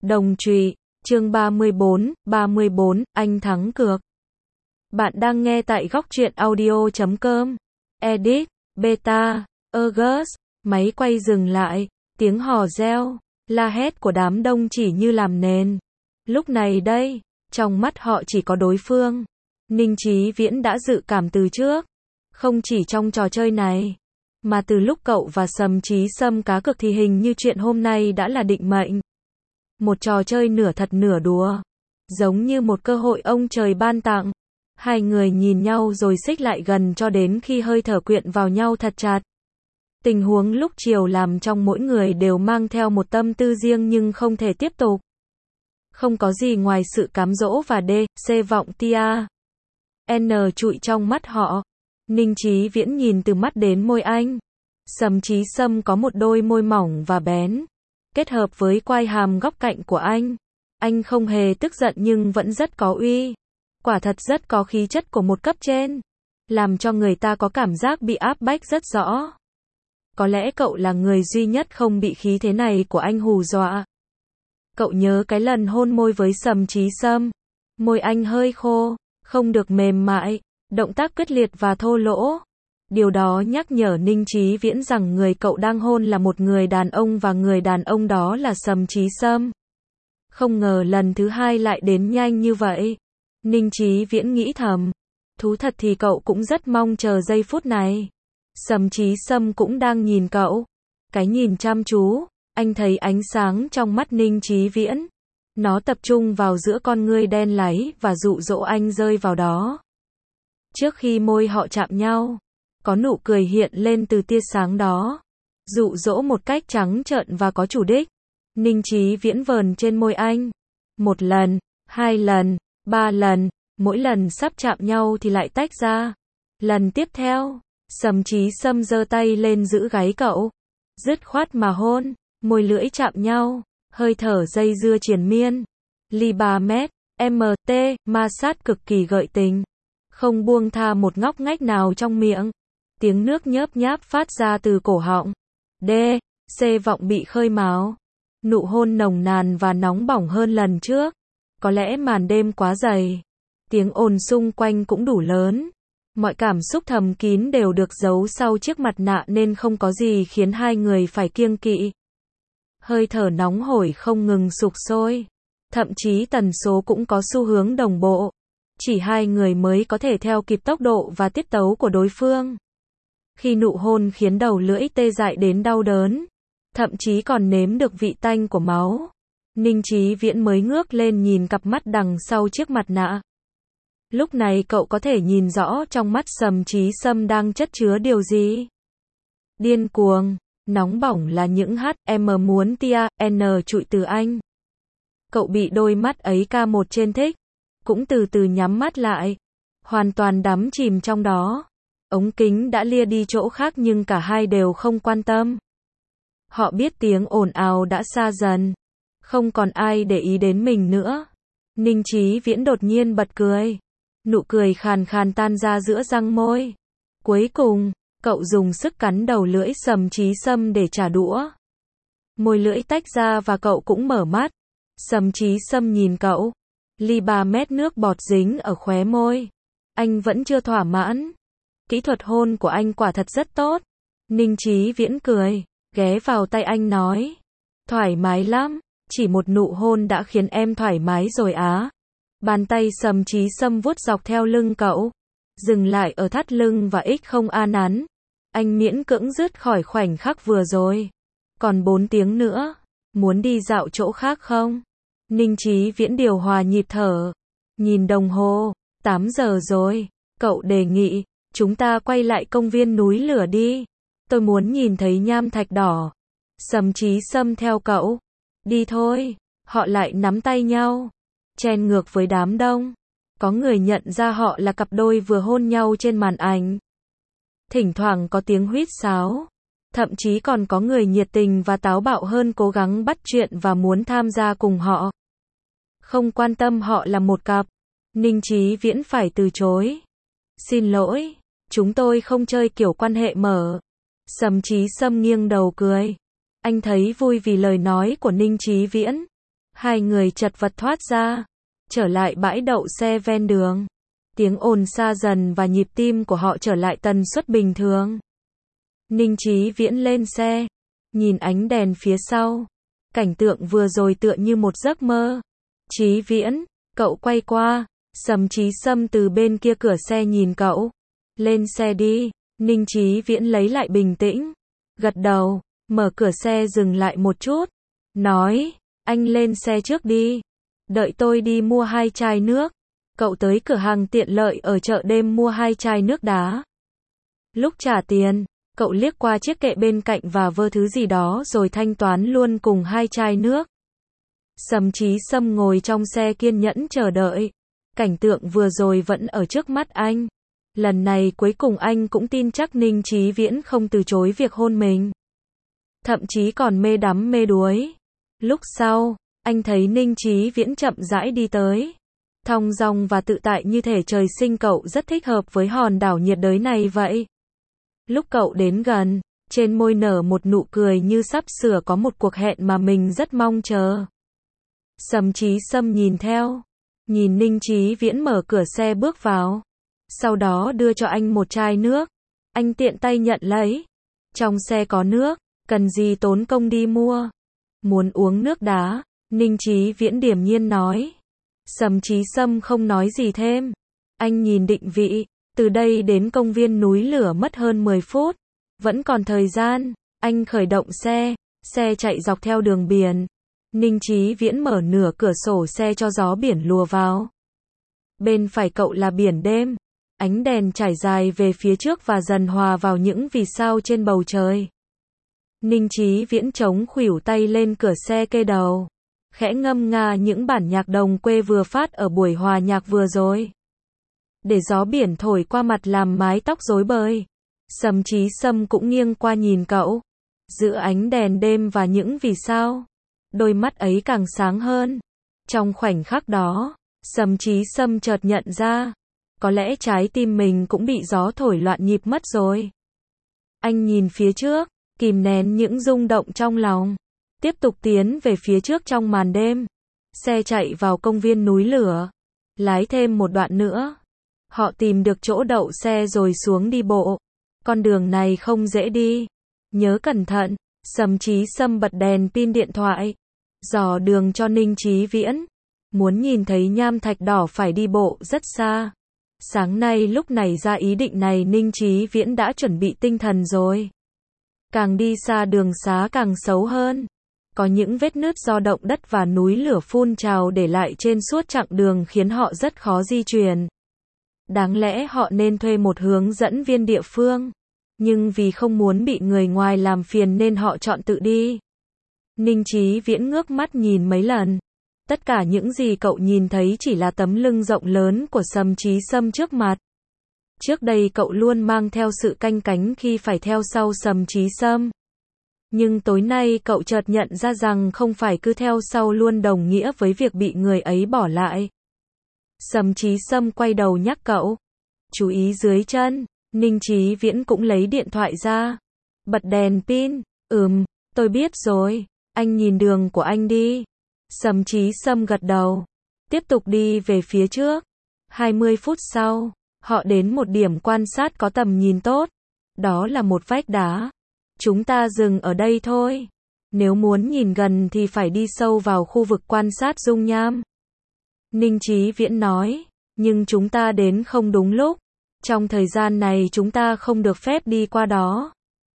Đồng trụy, chương 34, anh thắng cược. Bạn đang nghe tại góc truyện audio.com. Edit, Beta, August, máy quay dừng lại, tiếng hò reo, la hét của đám đông chỉ như làm nền. Lúc này đây, trong mắt họ chỉ có đối phương. Ninh Chí Viễn đã dự cảm từ trước. Không chỉ trong trò chơi này, mà từ lúc cậu và Sầm Chí Sâm cá cược thì hình như chuyện hôm nay đã là định mệnh. Một trò chơi nửa thật nửa đùa. Giống như một cơ hội ông trời ban tặng. Hai người nhìn nhau rồi xích lại gần cho đến khi hơi thở quyện vào nhau thật chặt. Tình huống lúc chiều làm trong mỗi người đều mang theo một tâm tư riêng nhưng không thể tiếp tục. Không có gì ngoài sự cám dỗ và C vọng tia. N trụi trong mắt họ. Ninh Chí Viễn nhìn từ mắt đến môi anh. Sầm Chí Sâm có một đôi môi mỏng và bén. Kết hợp với quai hàm góc cạnh của anh. Anh không hề tức giận nhưng vẫn rất có uy. Quả thật rất có khí chất của một cấp trên. Làm cho người ta có cảm giác bị áp bách rất rõ. Có lẽ cậu là người duy nhất không bị khí thế này của anh hù dọa. Cậu nhớ cái lần hôn môi với Sầm Chí Sâm. Môi anh hơi khô, không được mềm mại, động tác quyết liệt và thô lỗ. Điều đó nhắc nhở Ninh Chí Viễn rằng người cậu đang hôn là một người đàn ông và người đàn ông đó là Sầm Chí Sâm. Không ngờ lần thứ hai lại đến nhanh như vậy. Ninh Chí Viễn nghĩ thầm. Thú thật thì cậu cũng rất mong chờ giây phút này. Sầm Chí Sâm cũng đang nhìn cậu. Cái nhìn chăm chú, anh thấy ánh sáng trong mắt Ninh Chí Viễn. Nó tập trung vào giữa con ngươi đen láy và dụ dỗ anh rơi vào đó. Trước khi môi họ chạm nhau, có nụ cười hiện lên từ tia sáng đó. Dụ dỗ một cách trắng trợn và có chủ đích. Ninh Chí Viễn vờn trên môi anh. Một lần, hai lần, ba lần, mỗi lần sắp chạm nhau thì lại tách ra. Lần tiếp theo, Sầm Chí Sâm giơ tay lên giữ gáy cậu. Dứt khoát mà hôn, môi lưỡi chạm nhau, hơi thở dây dưa triền miên. Ly 3 mét, MT, ma sát cực kỳ gợi tình. Không buông tha một ngóc ngách nào trong miệng. Tiếng nước nhớp nháp phát ra từ cổ họng. C vọng bị khơi mào. Nụ hôn nồng nàn và nóng bỏng hơn lần trước. Có lẽ màn đêm quá dày. Tiếng ồn xung quanh cũng đủ lớn. Mọi cảm xúc thầm kín đều được giấu sau chiếc mặt nạ nên không có gì khiến hai người phải kiêng kỵ. Hơi thở nóng hổi không ngừng sục sôi. Thậm chí tần số cũng có xu hướng đồng bộ. Chỉ hai người mới có thể theo kịp tốc độ và tiết tấu của đối phương. Khi nụ hôn khiến đầu lưỡi tê dại đến đau đớn. Thậm chí còn nếm được vị tanh của máu. Ninh Chí Viễn mới ngước lên nhìn cặp mắt đằng sau chiếc mặt nạ. Lúc này cậu có thể nhìn rõ trong mắt Sầm Chí Sâm đang chất chứa điều gì. Điên cuồng, nóng bỏng là những HM muốn tia, N trụi từ anh. Cậu bị đôi mắt ấy K1 trên thích. Cũng từ từ nhắm mắt lại. Hoàn toàn đắm chìm trong đó. Ống kính đã lia đi chỗ khác nhưng cả hai đều không quan tâm. Họ biết tiếng ồn ào đã xa dần. Không còn ai để ý đến mình nữa. Ninh Chí Viễn đột nhiên bật cười. Nụ cười khàn khàn tan ra giữa răng môi. Cuối cùng, cậu dùng sức cắn đầu lưỡi Sầm Chí Sâm để trả đũa. Môi lưỡi tách ra và cậu cũng mở mắt. Sầm Chí Sâm nhìn cậu. Ly 3 mét nước bọt dính ở khóe môi. Anh vẫn chưa thỏa mãn. Kỹ thuật hôn của anh quả thật rất tốt. Ninh Chí Viễn cười, ghé vào tay anh nói. Thoải mái lắm, chỉ một nụ hôn đã khiến em thoải mái rồi á. Bàn tay Sầm Chí Sâm vuốt dọc theo lưng cậu. Dừng lại ở thắt lưng và không a nắn. Anh miễn cưỡng dứt khỏi khoảnh khắc vừa rồi. Còn 4 tiếng nữa. Muốn đi dạo chỗ khác không? Ninh Chí Viễn điều hòa nhịp thở. Nhìn đồng hồ. 8 giờ rồi. Cậu đề nghị. Chúng ta quay lại công viên núi lửa đi. Tôi muốn nhìn thấy nham thạch đỏ. Sầm Chí Sâm theo cậu. Đi thôi. Họ lại nắm tay nhau. Chen ngược với đám đông. Có người nhận ra họ là cặp đôi vừa hôn nhau trên màn ảnh. Thỉnh thoảng có tiếng huýt sáo. Thậm chí còn có người nhiệt tình và táo bạo hơn cố gắng bắt chuyện và muốn tham gia cùng họ. Không quan tâm họ là một cặp. Ninh Chí Viễn phải từ chối. Xin lỗi, chúng tôi không chơi kiểu quan hệ mở. Sầm Chí Sâm nghiêng đầu cười. Anh thấy vui vì lời nói của Ninh Chí Viễn. Hai người chật vật thoát ra, trở lại bãi đậu xe ven đường. Tiếng ồn xa dần và nhịp tim của họ trở lại tần suất bình thường. Ninh Chí Viễn lên xe, nhìn ánh đèn phía sau. Cảnh tượng vừa rồi tựa như một giấc mơ. Chí Viễn, cậu quay qua, Sầm Chí Sâm từ bên kia cửa xe nhìn cậu. Lên xe đi. Ninh Chí Viễn lấy lại bình tĩnh, gật đầu, mở cửa xe dừng lại một chút, nói, anh lên xe trước đi, đợi tôi đi mua 2 chai nước. Cậu tới cửa hàng tiện lợi ở chợ đêm mua 2 chai nước đá. Lúc trả tiền, cậu liếc qua chiếc kệ bên cạnh và vơ thứ gì đó rồi thanh toán luôn cùng 2 chai nước. Sầm Chí Sâm ngồi trong xe kiên nhẫn chờ đợi. Cảnh tượng vừa rồi vẫn ở trước mắt anh. Lần này cuối cùng anh cũng tin chắc Ninh Chí Viễn không từ chối việc hôn mình. Thậm chí còn mê đắm mê đuối. Lúc sau, anh thấy Ninh Chí Viễn chậm rãi đi tới. Thong dong và tự tại như thể trời sinh cậu rất thích hợp với hòn đảo nhiệt đới này vậy. Lúc cậu đến gần, trên môi nở một nụ cười như sắp sửa có một cuộc hẹn mà mình rất mong chờ. Sầm Chí Sâm nhìn theo, nhìn Ninh Chí Viễn mở cửa xe bước vào. Sau đó đưa cho anh một chai nước. Anh tiện tay nhận lấy. Trong xe có nước, cần gì tốn công đi mua. Muốn uống nước đá, Ninh Chí Viễn điềm nhiên nói. Sầm Chí Sâm không nói gì thêm. Anh nhìn định vị, từ đây đến công viên núi lửa mất hơn 10 phút. Vẫn còn thời gian, anh khởi động xe, xe chạy dọc theo đường biển. Ninh Chí Viễn mở nửa cửa sổ xe cho gió biển lùa vào. Bên phải cậu là biển đêm. Ánh đèn trải dài về phía trước và dần hòa vào những vì sao trên bầu trời. Ninh Chí Viễn chống khuỷu tay lên cửa xe kê đầu, khẽ ngâm nga những bản nhạc đồng quê vừa phát ở buổi hòa nhạc vừa rồi. Để gió biển thổi qua mặt làm mái tóc rối bời. Sầm Chí Sâm cũng nghiêng qua nhìn cậu. Giữa ánh đèn đêm và những vì sao, đôi mắt ấy càng sáng hơn. Trong khoảnh khắc đó, Sầm Chí Sâm chợt nhận ra, có lẽ trái tim mình cũng bị gió thổi loạn nhịp mất rồi. Anh nhìn phía trước, kìm nén những rung động trong lòng, tiếp tục tiến về phía trước trong màn đêm. Xe chạy vào công viên núi lửa, lái thêm một đoạn nữa. Họ tìm được chỗ đậu xe rồi xuống đi bộ. Con đường này không dễ đi, nhớ cẩn thận. Sầm Chí Sâm bật đèn pin điện thoại, dò đường cho Ninh Chí Viễn. Muốn nhìn thấy nham thạch đỏ phải đi bộ rất xa. Sáng nay lúc này ra ý định này Ninh Chí Viễn đã chuẩn bị tinh thần rồi. Càng đi xa đường xá càng xấu hơn. Có những vết nứt do động đất và núi lửa phun trào để lại trên suốt chặng đường khiến họ rất khó di chuyển. Đáng lẽ họ nên thuê một hướng dẫn viên địa phương. Nhưng vì không muốn bị người ngoài làm phiền nên họ chọn tự đi. Ninh Chí Viễn ngước mắt nhìn mấy lần. Tất cả những gì cậu nhìn thấy chỉ là tấm lưng rộng lớn của Sầm Chí Sâm trước mặt. Trước đây cậu luôn mang theo sự canh cánh khi phải theo sau Sầm Chí Sâm. Nhưng tối nay cậu chợt nhận ra rằng không phải cứ theo sau luôn đồng nghĩa với việc bị người ấy bỏ lại. Sầm Chí Sâm quay đầu nhắc cậu. Chú ý dưới chân. Ninh Chí Viễn cũng lấy điện thoại ra. Bật đèn pin. Tôi biết rồi. Anh nhìn đường của anh đi. Sầm Chí Sâm gật đầu. Tiếp tục đi về phía trước. 20 phút sau, họ đến một điểm quan sát có tầm nhìn tốt. Đó là một vách đá. Chúng ta dừng ở đây thôi. Nếu muốn nhìn gần thì phải đi sâu vào khu vực quan sát dung nham. Ninh Chí Viễn nói. Nhưng chúng ta đến không đúng lúc. Trong thời gian này chúng ta không được phép đi qua đó.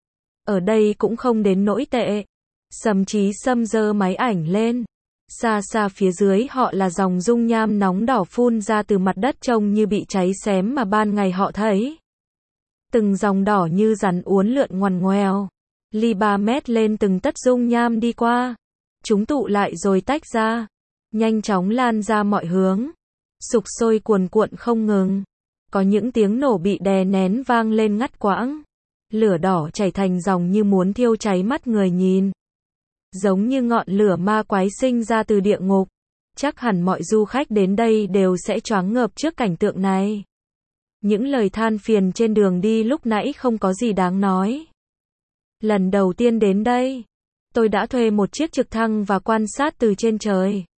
Ở đây cũng không đến nỗi tệ. Sầm Chí Sâm giơ máy ảnh lên. Xa xa phía dưới họ là dòng dung nham nóng đỏ phun ra từ mặt đất trông như bị cháy xém mà ban ngày họ thấy. Từng dòng đỏ như rắn uốn lượn ngoằn ngoèo. Ly 3 mét lên từng tấc dung nham đi qua. Chúng tụ lại rồi tách ra. Nhanh chóng lan ra mọi hướng. Sục sôi cuồn cuộn không ngừng. Có những tiếng nổ bị đè nén vang lên ngắt quãng. Lửa đỏ chảy thành dòng như muốn thiêu cháy mắt người nhìn. Giống như ngọn lửa ma quái sinh ra từ địa ngục. Chắc hẳn mọi du khách đến đây đều sẽ choáng ngợp trước cảnh tượng này. Những lời than phiền trên đường đi lúc nãy không có gì đáng nói. Lần đầu tiên đến đây, tôi đã thuê một chiếc trực thăng và quan sát từ trên trời.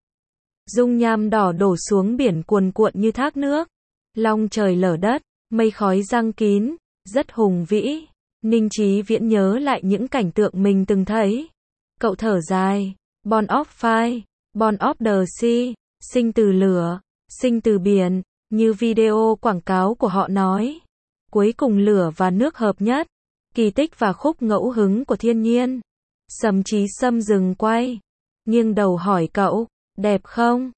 Dung nham đỏ đổ xuống biển cuồn cuộn như thác nước. Long trời lở đất, mây khói giăng kín, rất hùng vĩ. Ninh Chí Viễn nhớ lại những cảnh tượng mình từng thấy. Cậu thở dài, Born of Fire, Born of the Sea, sinh từ lửa, sinh từ biển, như video quảng cáo của họ nói. Cuối cùng lửa và nước hợp nhất, kỳ tích và khúc ngẫu hứng của thiên nhiên. Sầm Chí Sâm dừng quay, nghiêng đầu hỏi cậu, đẹp không?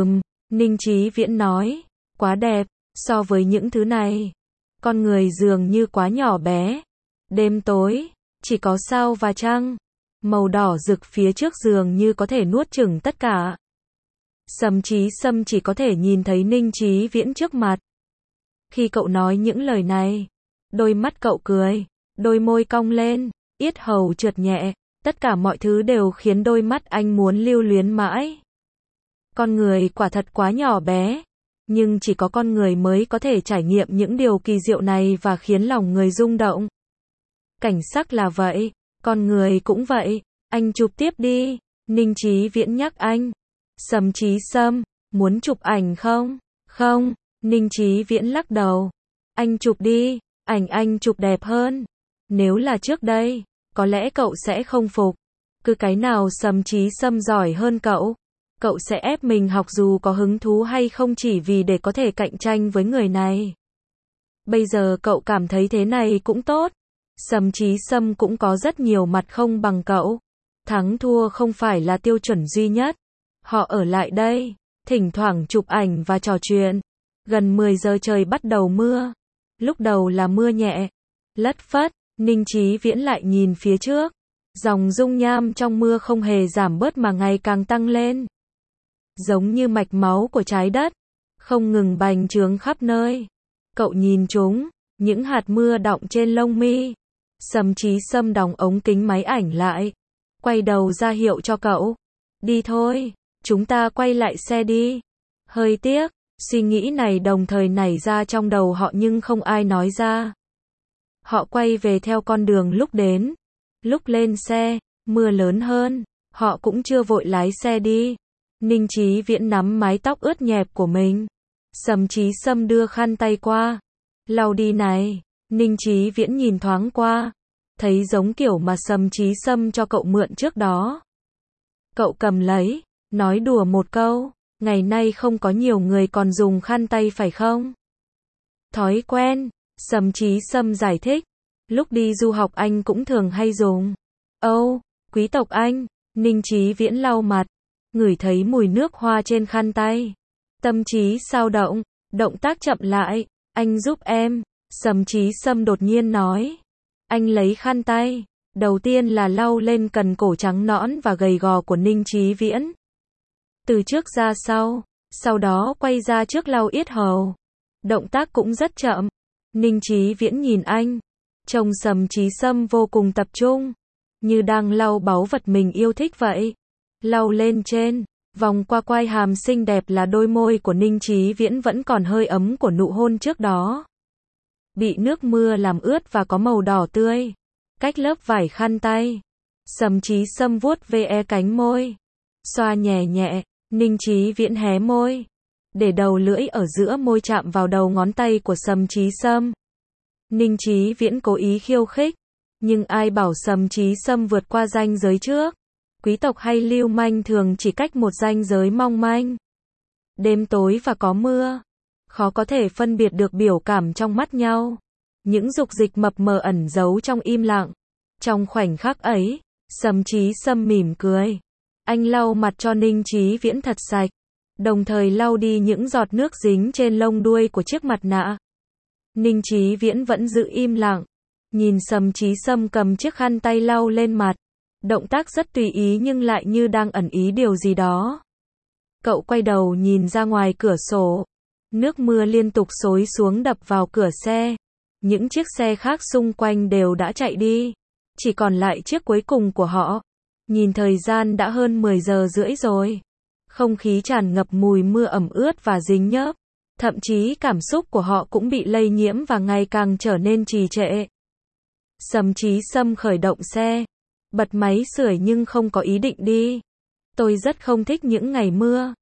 Ninh Chí Viễn nói, quá đẹp, so với những thứ này. Con người dường như quá nhỏ bé. Đêm tối, chỉ có sao và trăng. Màu đỏ rực phía trước dường như có thể nuốt chửng tất cả. Sầm Chí Sâm chỉ có thể nhìn thấy Ninh Chí Viễn trước mặt. Khi cậu nói những lời này, đôi mắt cậu cười, đôi môi cong lên, yết hầu trượt nhẹ, tất cả mọi thứ đều khiến đôi mắt anh muốn lưu luyến mãi. Con người quả thật quá nhỏ bé, nhưng chỉ có con người mới có thể trải nghiệm những điều kỳ diệu này và khiến lòng người rung động. Cảnh sắc là vậy, con người cũng vậy, anh chụp tiếp đi, Ninh Chí Viễn nhắc anh. Sầm Chí Sâm, muốn chụp ảnh không? Không, Ninh Chí Viễn lắc đầu. Anh chụp đi, ảnh anh chụp đẹp hơn. Nếu là trước đây, có lẽ cậu sẽ không phục. Cứ cái nào Sầm Chí Sâm giỏi hơn cậu, cậu sẽ ép mình học dù có hứng thú hay không chỉ vì để có thể cạnh tranh với người này. Bây giờ cậu cảm thấy thế này cũng tốt. Sầm Chí Sâm cũng có rất nhiều mặt không bằng cậu. Thắng thua không phải là tiêu chuẩn duy nhất. Họ ở lại đây, thỉnh thoảng chụp ảnh và trò chuyện. Gần 10 giờ trời bắt đầu mưa. Lúc đầu là mưa nhẹ, lất phất, Ninh Chí Viễn lại nhìn phía trước. Dòng dung nham trong mưa không hề giảm bớt mà ngày càng tăng lên. Giống như mạch máu của trái đất, không ngừng bành trướng khắp nơi. Cậu nhìn chúng, những hạt mưa đọng trên lông mi. Sầm Chí Sâm đóng ống kính máy ảnh lại, quay đầu ra hiệu cho cậu. Đi thôi, chúng ta quay lại xe đi. Hơi tiếc, suy nghĩ này đồng thời nảy ra trong đầu họ nhưng không ai nói ra. Họ quay về theo con đường lúc đến. Lúc lên xe, mưa lớn hơn, họ cũng chưa vội lái xe đi. Ninh Chí Viễn nắm mái tóc ướt nhẹp của mình. Sầm Chí Sâm đưa khăn tay qua. Lau đi này. Ninh Chí Viễn nhìn thoáng qua, thấy giống kiểu mà Sầm Chí Sâm cho cậu mượn trước đó. Cậu cầm lấy, nói đùa một câu, ngày nay không có nhiều người còn dùng khăn tay phải không? Thói quen, Sầm Chí Sâm giải thích, lúc đi du học anh cũng thường hay dùng. Quý tộc anh, Ninh Chí Viễn lau mặt, ngửi thấy mùi nước hoa trên khăn tay. Tâm trí sao động, động tác chậm lại, anh giúp em. Sầm Chí Sâm đột nhiên nói. Anh lấy khăn tay, đầu tiên là lau lên cần cổ trắng nõn và gầy gò của Ninh Chí Viễn. Từ trước ra sau đó quay ra trước lau yết hầu. Động tác cũng rất chậm. Ninh Chí Viễn nhìn anh, trông Sầm Chí Sâm vô cùng tập trung, như đang lau báu vật mình yêu thích vậy. Lau lên trên, vòng qua quai hàm xinh đẹp là đôi môi của Ninh Chí Viễn vẫn còn hơi ấm của nụ hôn trước đó. Bị nước mưa làm ướt và có màu đỏ tươi. Cách lớp vải khăn tay, Sầm Chí Sâm vuốt ve cánh môi, xoa nhẹ nhẹ. Ninh Chí Viễn hé môi, để đầu lưỡi ở giữa môi chạm vào đầu ngón tay của Sầm Chí Sâm. Ninh Chí Viễn cố ý khiêu khích, nhưng ai bảo Sầm Chí Sâm vượt qua ranh giới trước. Quý tộc hay lưu manh thường chỉ cách một ranh giới mong manh. Đêm tối và có mưa, khó có thể phân biệt được biểu cảm trong mắt nhau. Những dục dịch mập mờ ẩn giấu trong im lặng. Trong khoảnh khắc ấy, Sầm Chí Sâm mỉm cười. Anh lau mặt cho Ninh Chí Viễn thật sạch, đồng thời lau đi những giọt nước dính trên lông đuôi của chiếc mặt nạ. Ninh Chí Viễn vẫn giữ im lặng, nhìn Sầm Chí Sâm cầm chiếc khăn tay lau lên mặt. Động tác rất tùy ý nhưng lại như đang ẩn ý điều gì đó. Cậu quay đầu nhìn ra ngoài cửa sổ. Nước mưa liên tục xối xuống đập vào cửa xe. Những chiếc xe khác xung quanh đều đã chạy đi. Chỉ còn lại chiếc cuối cùng của họ. Nhìn thời gian đã hơn 10 giờ rưỡi rồi. Không khí tràn ngập mùi mưa ẩm ướt và dính nhớp. Thậm chí cảm xúc của họ cũng bị lây nhiễm và ngày càng trở nên trì trệ. Sầm Chí Sâm khởi động xe, bật máy sưởi nhưng không có ý định đi. Tôi rất không thích những ngày mưa.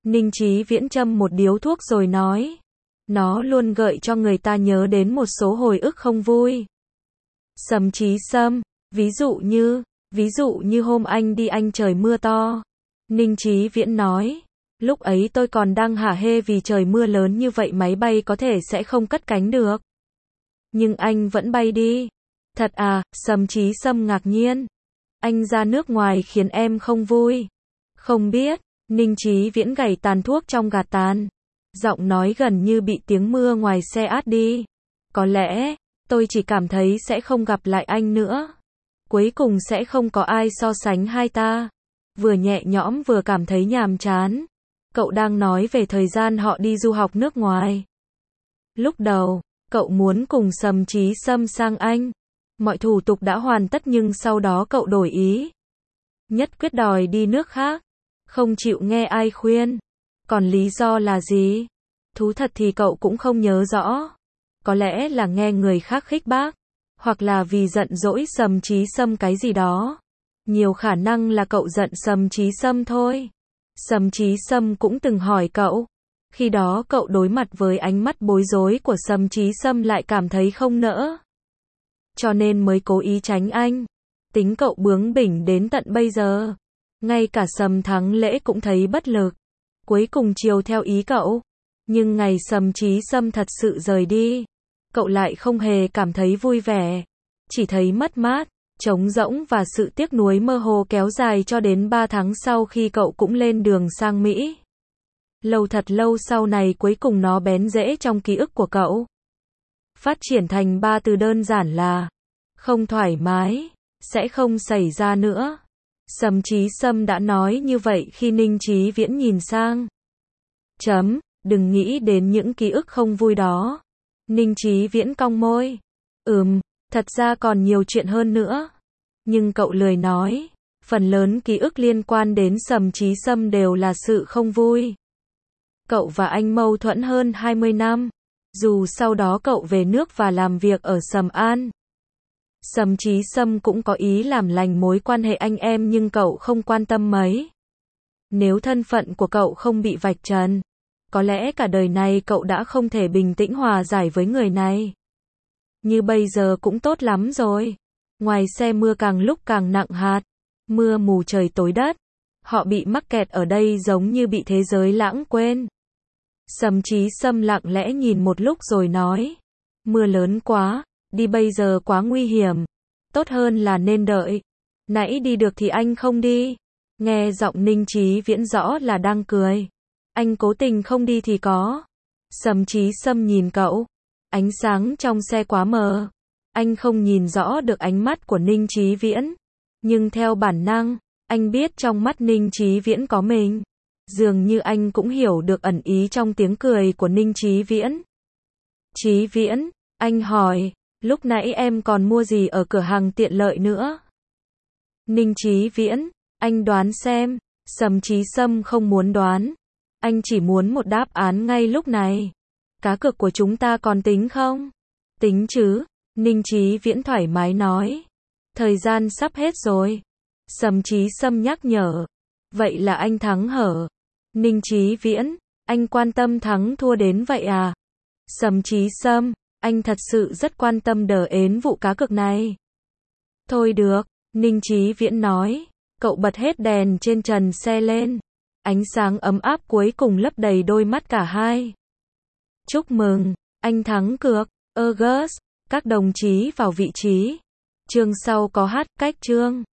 Ninh Chí Viễn châm một điếu thuốc rồi nói. Nó luôn gợi cho người ta nhớ đến một số hồi ức không vui. Sầm Chí Sâm, ví dụ như hôm anh đi anh trời mưa to. Ninh Chí Viễn nói. Lúc ấy tôi còn đang hả hê vì trời mưa lớn như vậy máy bay có thể sẽ không cất cánh được. Nhưng anh vẫn bay đi. Thật à, Sầm Chí Sâm ngạc nhiên. Anh ra nước ngoài khiến em không vui. Không biết, Ninh Chí Viễn gảy tàn thuốc trong gạt tàn. Giọng nói gần như bị tiếng mưa ngoài xe át đi. Có lẽ, tôi chỉ cảm thấy sẽ không gặp lại anh nữa. Cuối cùng sẽ không có ai so sánh hai ta. Vừa nhẹ nhõm vừa cảm thấy nhàm chán. Cậu đang nói về thời gian họ đi du học nước ngoài. Lúc đầu, cậu muốn cùng Sầm Chí Sâm sang Anh. Mọi thủ tục đã hoàn tất nhưng sau đó cậu đổi ý. Nhất quyết đòi đi nước khác. Không chịu nghe ai khuyên. Còn lý do là gì? Thú thật thì cậu cũng không nhớ rõ. Có lẽ là nghe người khác khích bác. Hoặc là vì giận dỗi Sầm Chí Sâm cái gì đó. Nhiều khả năng là cậu giận Sầm Chí Sâm thôi. Sầm Chí Sâm cũng từng hỏi cậu. Khi đó cậu đối mặt với ánh mắt bối rối của Sầm Chí Sâm lại cảm thấy không nỡ. Cho nên mới cố ý tránh anh. Tính cậu bướng bỉnh đến tận bây giờ. Ngay cả Sầm Thắng Lễ cũng thấy bất lực. Cuối cùng chiều theo ý cậu. Nhưng ngày Sầm Chí Sâm thật sự rời đi. Cậu lại không hề cảm thấy vui vẻ. Chỉ thấy mất mát, trống rỗng và sự tiếc nuối mơ hồ kéo dài cho đến 3 tháng sau khi cậu cũng lên đường sang Mỹ. Lâu thật lâu sau này cuối cùng nó bén rễ trong ký ức của cậu. Phát triển thành 3 từ đơn giản là không thoải mái, sẽ không xảy ra nữa. Sầm Chí Sâm đã nói như vậy khi Ninh Chí Viễn nhìn sang. Đừng nghĩ đến những ký ức không vui đó. Ninh Chí Viễn cong môi. Thật ra còn nhiều chuyện hơn nữa. Nhưng cậu lười nói. Phần lớn ký ức liên quan đến Sầm Chí Sâm đều là sự không vui. Cậu và anh mâu thuẫn hơn 20 năm. Dù sau đó cậu về nước và làm việc ở Sầm An. Sầm Chí Sâm cũng có ý làm lành mối quan hệ anh em nhưng cậu không quan tâm mấy. Nếu thân phận của cậu không bị vạch trần, có lẽ cả đời này cậu đã không thể bình tĩnh hòa giải với người này. Như bây giờ cũng tốt lắm rồi. Ngoài xe mưa càng lúc càng nặng hạt. Mưa mù trời tối đất. Họ bị mắc kẹt ở đây giống như bị thế giới lãng quên. Sầm Chí Sâm lặng lẽ nhìn một lúc rồi nói. Mưa lớn quá, đi bây giờ quá nguy hiểm. Tốt hơn là nên đợi. Nãy đi được thì anh không đi. Nghe giọng Ninh Chí Viễn rõ là đang cười. Anh cố tình không đi thì có. Sầm Chí Sâm nhìn cậu. Ánh sáng trong xe quá mờ. Anh không nhìn rõ được ánh mắt của Ninh Chí Viễn. Nhưng theo bản năng, anh biết trong mắt Ninh Chí Viễn có mình. Dường như anh cũng hiểu được ẩn ý trong tiếng cười của Ninh Chí Viễn. Chí Viễn, anh hỏi, lúc nãy em còn mua gì ở cửa hàng tiện lợi nữa? Ninh Chí Viễn, anh đoán xem. Sầm Chí Sâm không muốn đoán. Anh chỉ muốn một đáp án ngay lúc này. Cá cược của chúng ta còn tính không? Tính chứ, Ninh Chí Viễn thoải mái nói. Thời gian sắp hết rồi. Sầm Chí Sâm nhắc nhở. Vậy là anh thắng hở? Ninh Chí Viễn, anh quan tâm thắng thua đến vậy à? Sầm Chí Sâm, anh thật sự rất quan tâm đờ ến vụ cá cược này. Thôi được, Ninh Chí Viễn nói. Cậu bật hết đèn trên trần xe lên. Ánh sáng ấm áp cuối cùng lấp đầy đôi mắt cả hai. Chúc mừng, anh thắng cược. August, các đồng chí vào vị trí. Chương sau có hát cách chương.